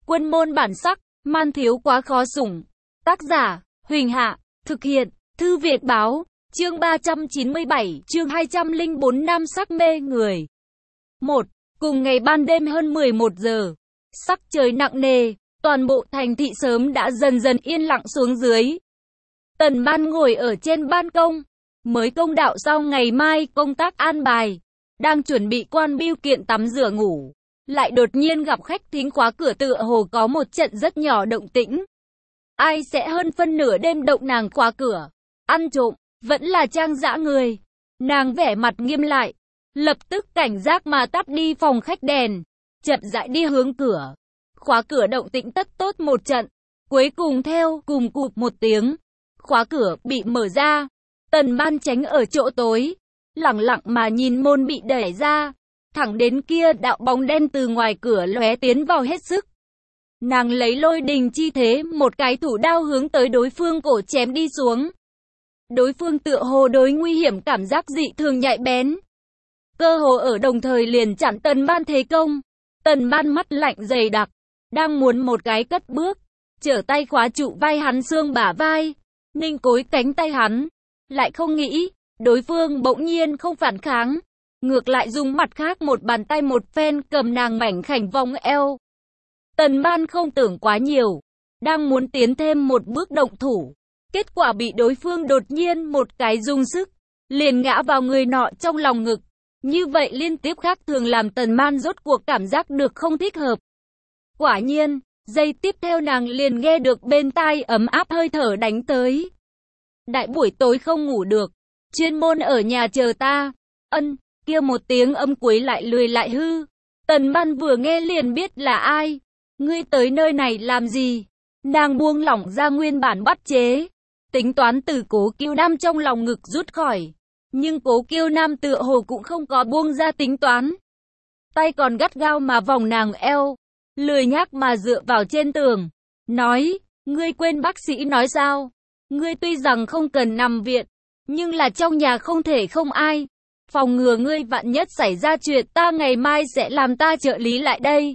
Quân môn bản sắc, man thiếu quá khó sủng. Tác giả, Huỳnh Hạ, thực hiện, Thư Việt Báo, chương 397, chương 204 Nam sắc mê người. 1. Cùng ngày ban đêm hơn 11 giờ, sắc trời nặng nề, toàn bộ thành thị sớm đã dần dần yên lặng xuống dưới. Tần Ban ngồi ở trên ban công, mới công đạo xong ngày mai công tác an bài, đang chuẩn bị quan bưu kiện tắm rửa ngủ, lại đột nhiên gặp khách thính khóa cửa, tựa hồ có một trận rất nhỏ động tĩnh. Ai sẽ hơn phân nửa đêm động nàng khóa cửa, ăn trộm, vẫn là Trang dã người. Nàng vẻ mặt nghiêm lại, lập tức cảnh giác mà tắt đi phòng khách đèn, chậm rãi đi hướng cửa. Khóa cửa động tĩnh tất tốt một trận, cuối cùng theo cùng cụp một tiếng, khóa cửa bị mở ra. Tần Ban tránh ở chỗ tối, lẳng lặng mà nhìn môn bị đẩy ra, thẳng đến kia đạo bóng đen từ ngoài cửa lóe tiến vào hết sức. Nàng lấy lôi đình chi thế, một cái thủ đao hướng tới đối phương cổ chém đi xuống. Đối phương tựa hồ đối nguy hiểm cảm giác dị thường nhạy bén, cơ hồ ở đồng thời liền chặn Tần Ban thế công. Tần Ban mắt lạnh dày đặc, đang muốn một cái cất bước, trở tay khóa trụ vai hắn xương bả vai, ninh cối cánh tay hắn, lại không nghĩ, đối phương bỗng nhiên không phản kháng, ngược lại dùng mặt khác một bàn tay một phen cầm nàng mảnh khảnh vòng eo. Tần Ban không tưởng quá nhiều, đang muốn tiến thêm một bước động thủ, kết quả bị đối phương đột nhiên một cái dùng sức, liền ngã vào người nọ trong lòng ngực. Như vậy liên tiếp khác thường làm Tần Ban rốt cuộc cảm giác được không thích hợp. Quả nhiên, giây tiếp theo nàng liền nghe được bên tai ấm áp hơi thở đánh tới. Đại buổi tối không ngủ được, chuyên môn ở nhà chờ ta. Kia một tiếng âm cuối lại lười lại hư. Tần Ban vừa nghe liền biết là ai. Ngươi tới nơi này làm gì? Nàng buông lỏng ra nguyên bản bắt chế, tính toán từ Cố Kiêu Nam trong lòng ngực rút khỏi. Nhưng Cố Kiêu Nam tựa hồ cũng không có buông ra tính toán. Tay còn gắt gao mà vòng nàng eo, lười nhác mà dựa vào trên tường. Nói, ngươi quên bác sĩ nói sao? Ngươi tuy rằng không cần nằm viện, nhưng là trong nhà không thể không ai. Phòng ngừa ngươi vạn nhất xảy ra chuyện, ta ngày mai sẽ làm ta trợ lý lại đây.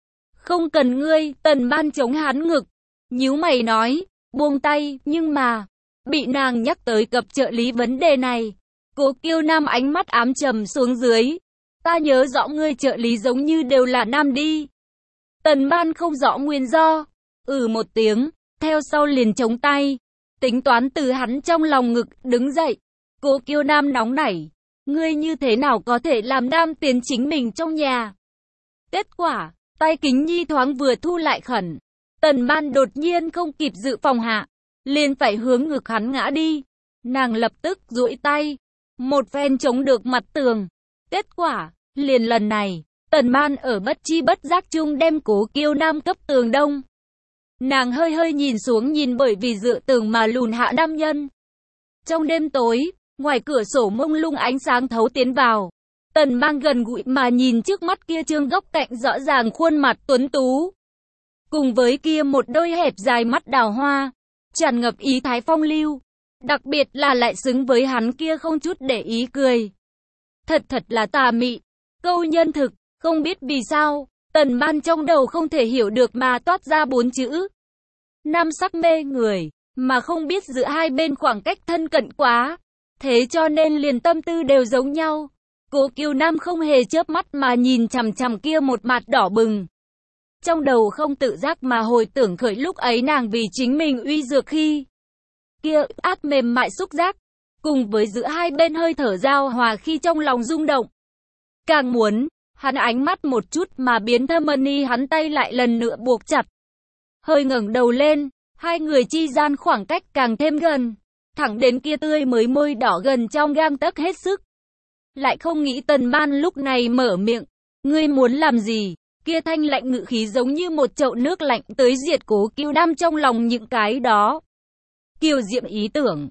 Không cần ngươi. Tần Ban chống hắn ngực, nhíu mày nói, buông tay. Nhưng mà, bị nàng nhắc tới cập trợ lý vấn đề này, Cố Kiêu Nam ánh mắt ám trầm xuống dưới. Ta nhớ rõ ngươi trợ lý giống như đều là nam đi. Tần Ban không rõ nguyên do, một tiếng, theo sau liền chống tay, tính toán từ hắn trong lòng ngực đứng dậy. Cố Kiêu Nam nóng nảy, ngươi như thế nào có thể làm nam tiến chính mình trong nhà? Kết quả, tay Kính Nhi thoáng vừa thu lại khẩn, Tần Ban đột nhiên không kịp dự phòng hạ, liền phải hướng ngực hắn ngã đi. Nàng lập tức duỗi tay, một phen chống được mặt tường. Kết quả, liền lần này, Tần Ban ở bất chi bất giác chung đem Cố Kiêu Nam cấp tường đông. Nàng hơi hơi nhìn xuống, nhìn bởi vì dựa tường mà lùn hạ nam nhân. Trong đêm tối, ngoài cửa sổ mông lung ánh sáng thấu tiến vào. Tần Ban gần gũi mà nhìn trước mắt kia trương góc cạnh rõ ràng khuôn mặt tuấn tú, cùng với kia một đôi hẹp dài mắt đào hoa, tràn ngập ý thái phong lưu, đặc biệt là lại xứng với hắn kia không chút để ý cười. Thật là tà mị, câu nhân thực. Không biết vì sao, Tần Ban trong đầu không thể hiểu được mà toát ra 4 chữ. Nam sắc mê người, mà không biết giữa hai bên khoảng cách thân cận quá. Thế cho nên liền tâm tư đều giống nhau. Cố Kiêu Nam không hề chớp mắt mà nhìn chằm chằm kia một mặt đỏ bừng. Trong đầu không tự giác mà hồi tưởng khởi lúc ấy nàng vì chính mình uy dược khi. Kia át mềm mại xúc giác, cùng với giữa hai bên hơi thở giao hòa khi trong lòng rung động. Càng muốn, hắn ánh mắt một chút mà biến thâm ni hắn tay lại lần nữa buộc chặt. Hơi ngẩng đầu lên, hai người chi gian khoảng cách càng thêm gần, thẳng đến kia tươi mới môi đỏ gần trong gang tấc hết sức. Lại không nghĩ Tần Ban lúc này mở miệng, ngươi muốn làm gì? Kia thanh lạnh ngữ khí giống như một chậu nước lạnh tới diệt Cố Kiêu Nam trong lòng những cái đó kiều diệm ý tưởng.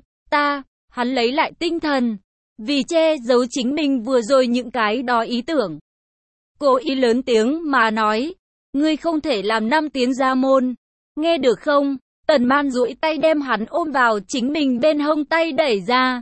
Hắn lấy lại tinh thần, vì che giấu chính mình vừa rồi những cái đó ý tưởng, cố ý lớn tiếng mà nói, ngươi không thể làm nam tiến ra môn, nghe được không? Tần Ban duỗi tay đem hắn ôm vào chính mình bên hông, tay đẩy ra.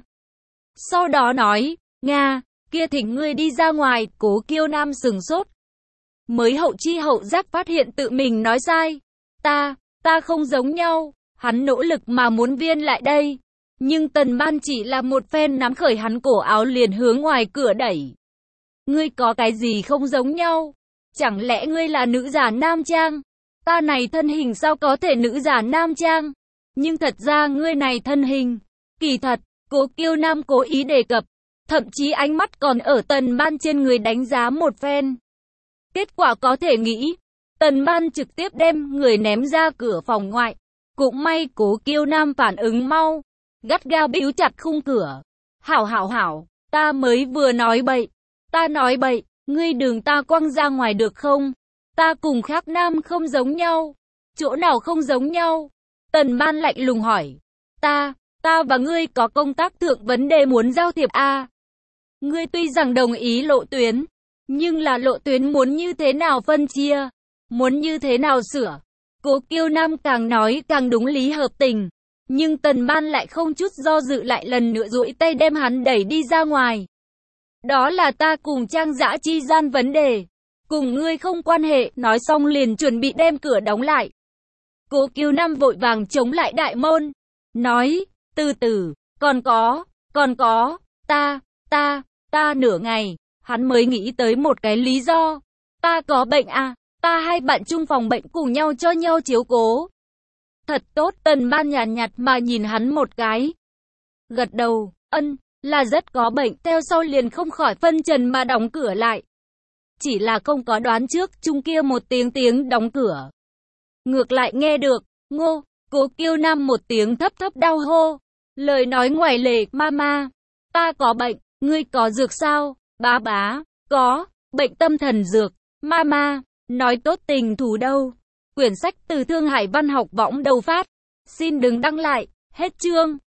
Sau đó nói, Nga, kia thỉnh ngươi đi ra ngoài. Cố Kiêu Nam sừng sốt, mới hậu chi hậu giác phát hiện tự mình nói sai. Ta không giống nhau. Hắn nỗ lực mà muốn viên lại đây. Nhưng Tần Ban chỉ là một phen nắm khởi hắn cổ áo liền hướng ngoài cửa đẩy. Ngươi có cái gì không giống nhau? Chẳng lẽ ngươi là nữ giả nam trang? Ta này thân hình sao có thể nữ giả nam trang? Nhưng thật ra ngươi này thân hình. Kỳ thật, Cố Kiêu Nam cố ý đề cập. Thậm chí ánh mắt còn ở Tần Ban trên người đánh giá một phen. Kết quả có thể nghĩ. Tần Ban trực tiếp đem người ném ra cửa phòng ngoại. Cũng may Cố Kiêu Nam phản ứng mau. Gắt gao bíu chặt khung cửa. Hảo, ta mới vừa nói bậy. Ta nói bậy, ngươi đừng ta quăng ra ngoài được không? Ta cùng khác nam không giống nhau. Chỗ nào không giống nhau? Tần Ban lạnh lùng hỏi. Ta và ngươi có công tác thượng vấn đề muốn giao thiệp à? Ngươi tuy rằng đồng ý lộ tuyến, nhưng là lộ tuyến muốn như thế nào phân chia? Muốn như thế nào sửa? Cố Kiêu Nam càng nói càng đúng lý hợp tình. Nhưng Tần Ban lại không chút do dự lại lần nữa duỗi tay đem hắn đẩy đi ra ngoài. Đó là ta cùng Trang Dã chi gian vấn đề. Cùng ngươi không quan hệ, nói xong liền chuẩn bị đem cửa đóng lại. Cố Kiêu Nam vội vàng chống lại đại môn. Nói, từ từ, còn có, ta nửa ngày, hắn mới nghĩ tới một cái lý do. Ta có bệnh à, ta hai bạn chung phòng bệnh cùng nhau cho nhau chiếu cố. Thật tốt, Tần Ban nhàn nhạt mà nhìn hắn một cái. Gật đầu, là rất có bệnh, theo sau liền không khỏi phân trần mà đóng cửa lại. Chỉ là không có đoán trước, chung kia một tiếng đóng cửa. Ngược lại nghe được, Cố Kiêu Nam một tiếng thấp đau hô. Lời nói ngoài lề, mama, ta có bệnh, ngươi có dược sao? Bá, có, bệnh tâm thần dược, mama, nói tốt tình thù đâu. Quyển sách từ Thương Hải Văn học võng đầu phát. Xin đừng đăng lại, hết chương.